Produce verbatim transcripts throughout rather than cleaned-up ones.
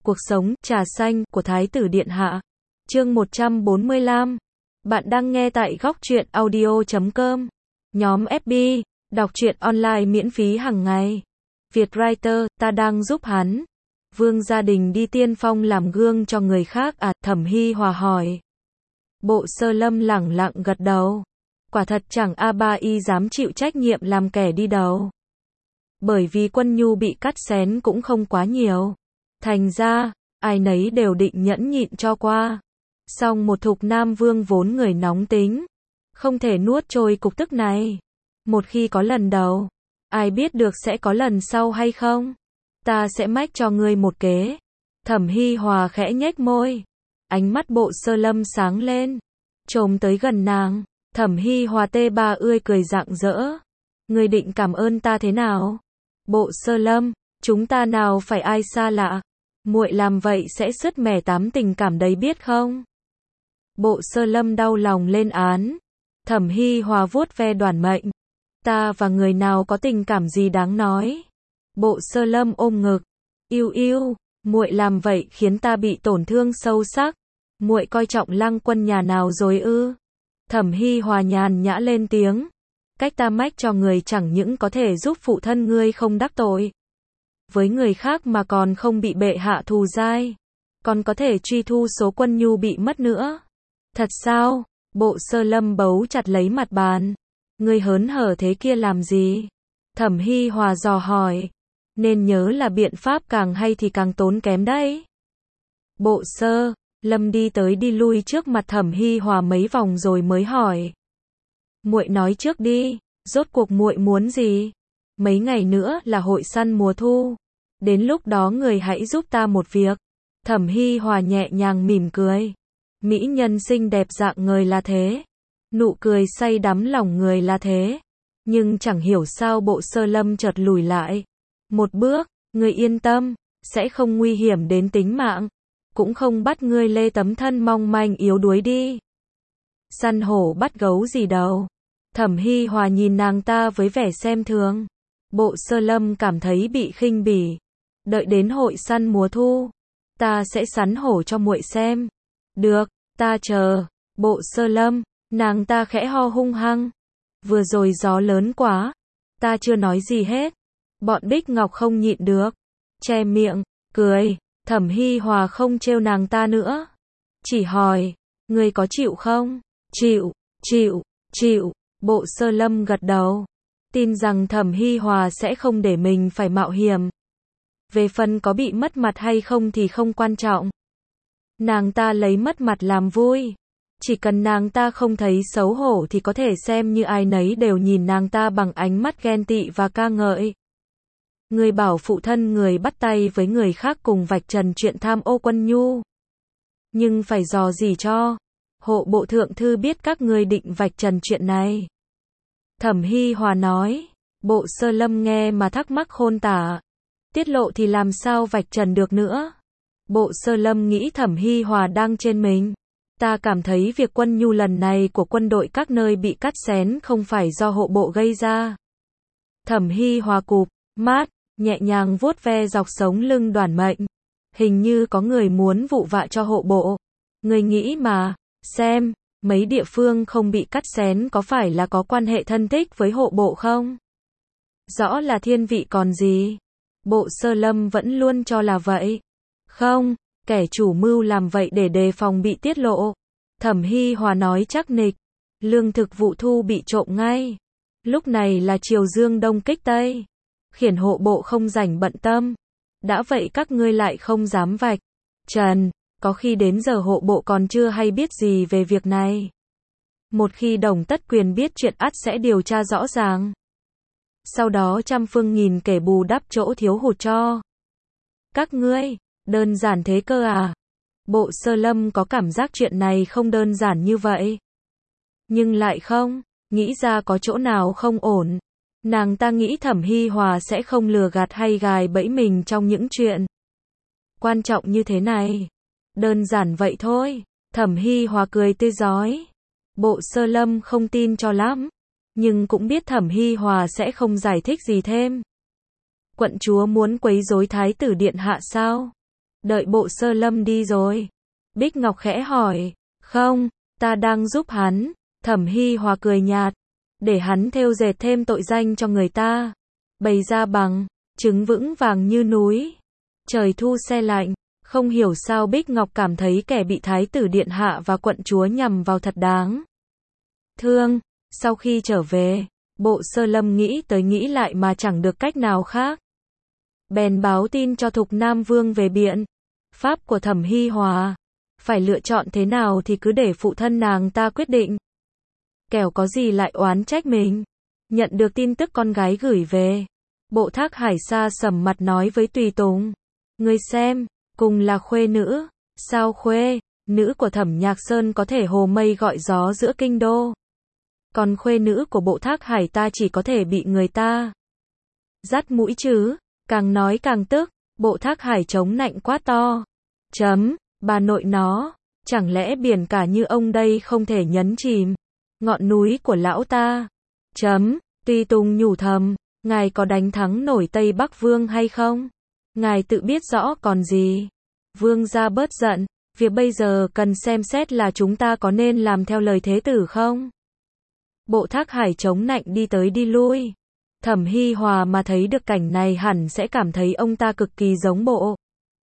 Cuộc sống, trà xanh, của Thái tử Điện Hạ. Chương một trăm bốn mươi lăm. Bạn đang nghe tại góc truyện audio chấm com. Nhóm ép bê, đọc truyện online miễn phí hàng ngày. Vietwriter, ta đang giúp hắn. Vương Gia Đình đi tiên phong làm gương cho người khác à, Thẩm Hi Hòa hỏi. Bộ Sơ Lâm lẳng lặng gật đầu. Quả thật chẳng a ba y dám chịu trách nhiệm làm kẻ đi đầu. Bởi vì quân nhu bị cắt xén cũng không quá nhiều. Thành ra, ai nấy đều định nhẫn nhịn cho qua. Song một thục nam vương vốn người nóng tính, không thể nuốt trôi cục tức này. Một khi có lần đầu, ai biết được sẽ có lần sau hay không? Ta sẽ mách cho ngươi một kế. Thẩm Hi Hòa khẽ nhếch môi. Ánh mắt Bộ Sơ Lâm sáng lên. Chồm tới gần nàng. Thẩm Hi Hòa tê ba ươi cười rạng rỡ. Ngươi định cảm ơn ta thế nào? Bộ Sơ Lâm, chúng ta nào phải ai xa lạ. Muội làm vậy sẽ sứt mẻ tám tình cảm đấy biết không? Bộ Sơ Lâm đau lòng lên án. Thẩm Hi Hòa vuốt ve Đoản Mệnh. Ta và người nào có tình cảm gì đáng nói? Bộ Sơ Lâm ôm ngực. Yêu yêu, muội làm vậy khiến ta bị tổn thương sâu sắc. Muội coi trọng Lăng Quân nhà nào rồi ư? Thẩm Hi Hòa nhàn nhã lên tiếng. Cách ta mách cho người chẳng những có thể giúp phụ thân ngươi không đắc tội với người khác mà còn không bị bệ hạ thù dai, còn có thể truy thu số quân nhu bị mất nữa. Thật sao? Bộ Sơ Lâm bấu chặt lấy mặt bàn. Ngươi hớn hở thế kia làm gì? Thẩm Hi Hòa dò hỏi. Nên nhớ là biện pháp càng hay thì càng tốn kém đấy. Bộ Sơ Lâm đi tới đi lui trước mặt Thẩm Hi Hòa mấy vòng rồi mới hỏi. Muội nói trước đi, rốt cuộc muội muốn gì? Mấy ngày nữa là hội săn mùa thu. Đến lúc đó người hãy giúp ta một việc. Thẩm Hi Hòa nhẹ nhàng mỉm cười. Mỹ nhân xinh đẹp dạng người là thế. Nụ cười say đắm lòng người là thế. Nhưng chẳng hiểu sao Bộ Sơ Lâm chợt lùi lại. Một bước, ngươi yên tâm, sẽ không nguy hiểm đến tính mạng. Cũng không bắt ngươi lê tấm thân mong manh yếu đuối đi. Săn hổ bắt gấu gì đâu. Thẩm Hi Hòa nhìn nàng ta với vẻ xem thường. Bộ Sơ Lâm cảm thấy bị khinh bỉ. Đợi đến hội săn mùa thu, ta sẽ sắn hổ cho muội xem. Được, ta chờ. Bộ Sơ Lâm, nàng ta khẽ ho hung hăng. Vừa rồi gió lớn quá, ta chưa nói gì hết. Bọn Bích Ngọc không nhịn được, che miệng, cười. Thẩm Hi Hòa không trêu nàng ta nữa, chỉ hỏi, ngươi có chịu không? Chịu, chịu, chịu. Bộ Sơ Lâm gật đầu, tin rằng Thẩm Hi Hòa sẽ không để mình phải mạo hiểm. Về phần có bị mất mặt hay không thì không quan trọng. Nàng ta lấy mất mặt làm vui. Chỉ cần nàng ta không thấy xấu hổ thì có thể xem như ai nấy đều nhìn nàng ta bằng ánh mắt ghen tị và ca ngợi. Người bảo phụ thân người bắt tay với người khác cùng vạch trần chuyện tham ô quân nhu. Nhưng phải dò gì cho hộ bộ thượng thư biết các ngươi định vạch trần chuyện này. Thẩm Hi Hòa nói. Bộ Sơ Lâm nghe mà thắc mắc khôn tả. Tiết lộ thì làm sao vạch trần được nữa. Bộ Sơ Lâm nghĩ Thẩm Hi Hòa đang trên mình. Ta cảm thấy việc quân nhu lần này của quân đội các nơi bị cắt xén không phải do hộ bộ gây ra. Thẩm Hi Hòa cụp mắt, nhẹ nhàng vuốt ve dọc sống lưng Đoản Mệnh. Hình như có người muốn vụ vạ cho hộ bộ. Người nghĩ mà, xem, mấy địa phương không bị cắt xén có phải là có quan hệ thân thích với hộ bộ không? Rõ là thiên vị còn gì. Bộ Sơ Lâm vẫn luôn cho là vậy. Không, kẻ chủ mưu làm vậy để đề phòng bị tiết lộ. Thẩm Hi Hòa nói chắc nịch. Lương thực vụ thu bị trộm ngay. Lúc này là chiều dương đông kích tây. Khiển hộ bộ không rảnh bận tâm. Đã vậy các ngươi lại không dám vạch trần. Có khi đến giờ hộ bộ còn chưa hay biết gì về việc này. Một khi Đồng Tất Quyền biết chuyện ắt sẽ điều tra rõ ràng. Sau đó trăm phương nghìn kể bù đắp chỗ thiếu hụt cho các ngươi. Đơn giản thế cơ à? Bộ Sơ Lâm có cảm giác chuyện này không đơn giản như vậy. Nhưng lại không, nghĩ ra có chỗ nào không ổn. Nàng ta nghĩ Thẩm Hi Hòa sẽ không lừa gạt hay gài bẫy mình trong những chuyện quan trọng như thế này. Đơn giản vậy thôi. Thẩm Hi Hòa cười tươi rói. Bộ Sơ Lâm không tin cho lắm, nhưng cũng biết Thẩm Hi Hòa sẽ không giải thích gì thêm. Quận chúa muốn quấy rối Thái tử Điện Hạ sao? đợi Bộ Sơ Lâm đi rồi. Bích Ngọc khẽ hỏi, không, ta đang giúp hắn. Thẩm Hi Hòa cười nhạt, để hắn thêu dệt thêm tội danh cho người ta. Bày ra bằng chứng vững vàng như núi. Trời thu se lạnh, không hiểu sao Bích Ngọc cảm thấy kẻ bị Thái tử Điện Hạ và quận chúa nhằm vào thật đáng thương. Sau khi trở về, Bộ Sơ Lâm nghĩ tới nghĩ lại mà chẳng được cách nào khác. Bèn báo tin cho Thục Nam Vương về biện pháp của Thẩm Hi Hòa. Phải lựa chọn thế nào thì cứ để phụ thân nàng ta quyết định. Kẻo có gì lại oán trách mình. Nhận được tin tức con gái gửi về, Bộ Thác Hải xa sầm mặt nói với tùy tùng. Ngươi xem, cùng là khuê nữ. Sao khuê nữ của Thẩm Nhạc Sơn có thể hồ mây gọi gió giữa kinh đô? Còn khuê nữ của Bộ Thác Hải ta chỉ có thể bị người ta dắt mũi chứ. Càng nói càng tức, Bộ Thác Hải chống nạnh quát to. Chấm, bà nội nó, chẳng lẽ biển cả như ông đây không thể nhấn chìm ngọn núi của lão ta? Chấm, tùy tùng nhủ thầm, ngài có đánh thắng nổi Tây Bắc Vương hay không? Ngài tự biết rõ còn gì. Vương gia bớt giận, việc bây giờ cần xem xét là chúng ta có nên làm theo lời thế tử không? Bộ Thác Hải chống nạnh đi tới đi lui. Thẩm Hi Hòa mà thấy được cảnh này hẳn sẽ cảm thấy ông ta cực kỳ giống Bộ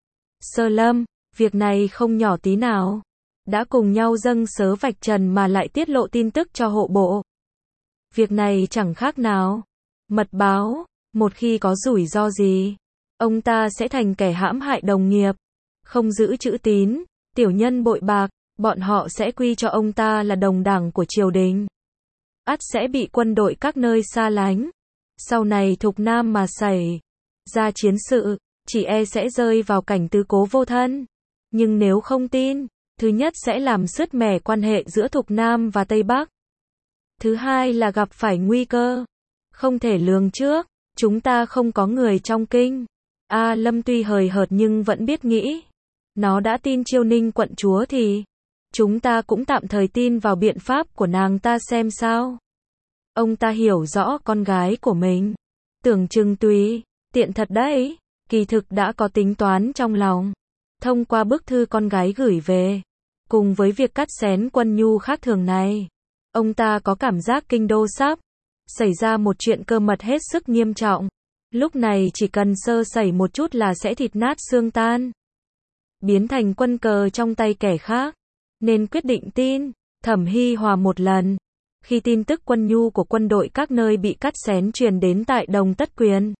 Sơ Lâm. Việc này không nhỏ tí nào. Đã cùng nhau dâng sớ vạch trần mà lại tiết lộ tin tức cho hộ bộ. Việc này chẳng khác nào mật báo. Một khi có rủi ro gì, ông ta sẽ thành kẻ hãm hại đồng nghiệp, không giữ chữ tín, tiểu nhân bội bạc, bọn họ sẽ quy cho ông ta là đồng đảng của triều đình. Ắt sẽ bị quân đội các nơi xa lánh. Sau này Thục Nam mà xảy ra chiến sự, chỉ e sẽ rơi vào cảnh tứ cố vô thân. Nhưng nếu không tin, thứ nhất sẽ làm sứt mẻ quan hệ giữa Thục Nam và Tây Bắc. Thứ hai là gặp phải nguy cơ không thể lường trước. Chúng ta không có người trong kinh. A Lâm tuy hời hợt nhưng vẫn biết nghĩ. Nó đã tin Chiêu Ninh quận chúa thì chúng ta cũng tạm thời tin vào biện pháp của nàng ta xem sao. Ông ta hiểu rõ con gái của mình. Tưởng chừng tùy tiện thật đấy, kỳ thực đã có tính toán trong lòng. Thông qua bức thư con gái gửi về, cùng với việc cắt xén quân nhu khác thường này, ông ta có cảm giác kinh đô sắp xảy ra một chuyện cơ mật hết sức nghiêm trọng. Lúc này chỉ cần sơ sẩy một chút là sẽ thịt nát xương tan, biến thành quân cờ trong tay kẻ khác. Nên quyết định tin Thẩm Hi Hòa một lần. Khi tin tức quân nhu của quân đội các nơi bị cắt xén truyền đến tại Đồng Tất Quyền,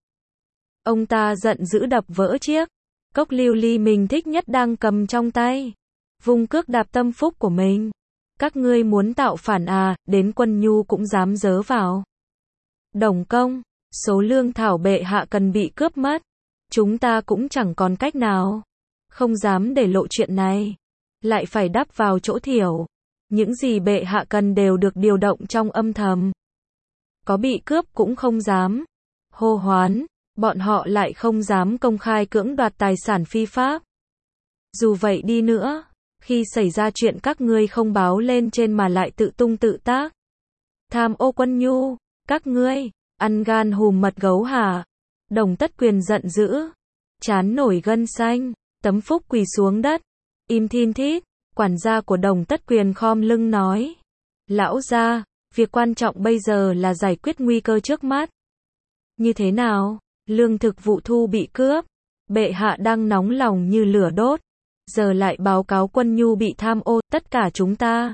ông ta giận dữ đập vỡ chiếc cốc lưu ly mình thích nhất đang cầm trong tay, vung cước đạp tâm phúc của mình. Các ngươi muốn tạo phản à, đến quân nhu cũng dám dớ vào. Đồng công, số lương thảo bệ hạ cần bị cướp mất. Chúng ta cũng chẳng còn cách nào. Không dám để lộ chuyện này. Lại phải đắp vào chỗ thiểu. Những gì bệ hạ cần đều được điều động trong âm thầm. Có bị cướp cũng không dám hô hoán. Bọn họ lại không dám công khai cưỡng đoạt tài sản phi pháp. Dù vậy đi nữa, khi xảy ra chuyện các ngươi không báo lên trên mà lại tự tung tự tác, tham ô quân nhu, các ngươi ăn gan hùm mật gấu hả? Đồng Tất Quyền giận dữ, chán nổi gân xanh, tấm phúc quỳ xuống đất, im thin thít. Quản gia của Đồng Tất Quyền khom lưng nói, lão gia, việc quan trọng bây giờ là giải quyết nguy cơ trước mắt. Như thế nào? Lương thực vụ thu bị cướp, bệ hạ đang nóng lòng như lửa đốt, giờ lại báo cáo quân nhu bị tham ô, tất cả chúng ta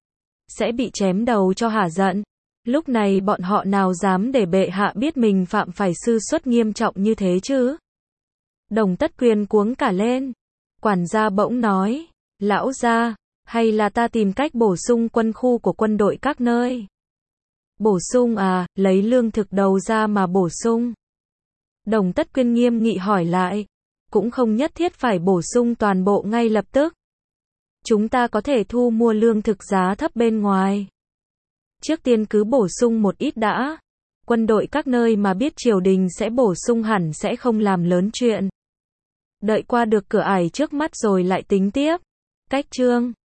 sẽ bị chém đầu cho hả giận. Lúc này bọn họ nào dám để bệ hạ biết mình phạm phải sư suất nghiêm trọng như thế chứ? Đồng Tất Quyền cuống cả lên. Quản gia bỗng nói, lão gia, hay là ta tìm cách bổ sung quân khu của quân đội các nơi? Bổ sung à, lấy lương thực đầu ra mà bổ sung. Đồng Tất Quyền nghiêm nghị hỏi lại, cũng không nhất thiết phải bổ sung toàn bộ ngay lập tức. Chúng ta có thể thu mua lương thực giá thấp bên ngoài. Trước tiên cứ bổ sung một ít đã. Quân đội các nơi mà biết triều đình sẽ bổ sung hẳn sẽ không làm lớn chuyện. Đợi qua được cửa ải trước mắt rồi lại tính tiếp. Cách chương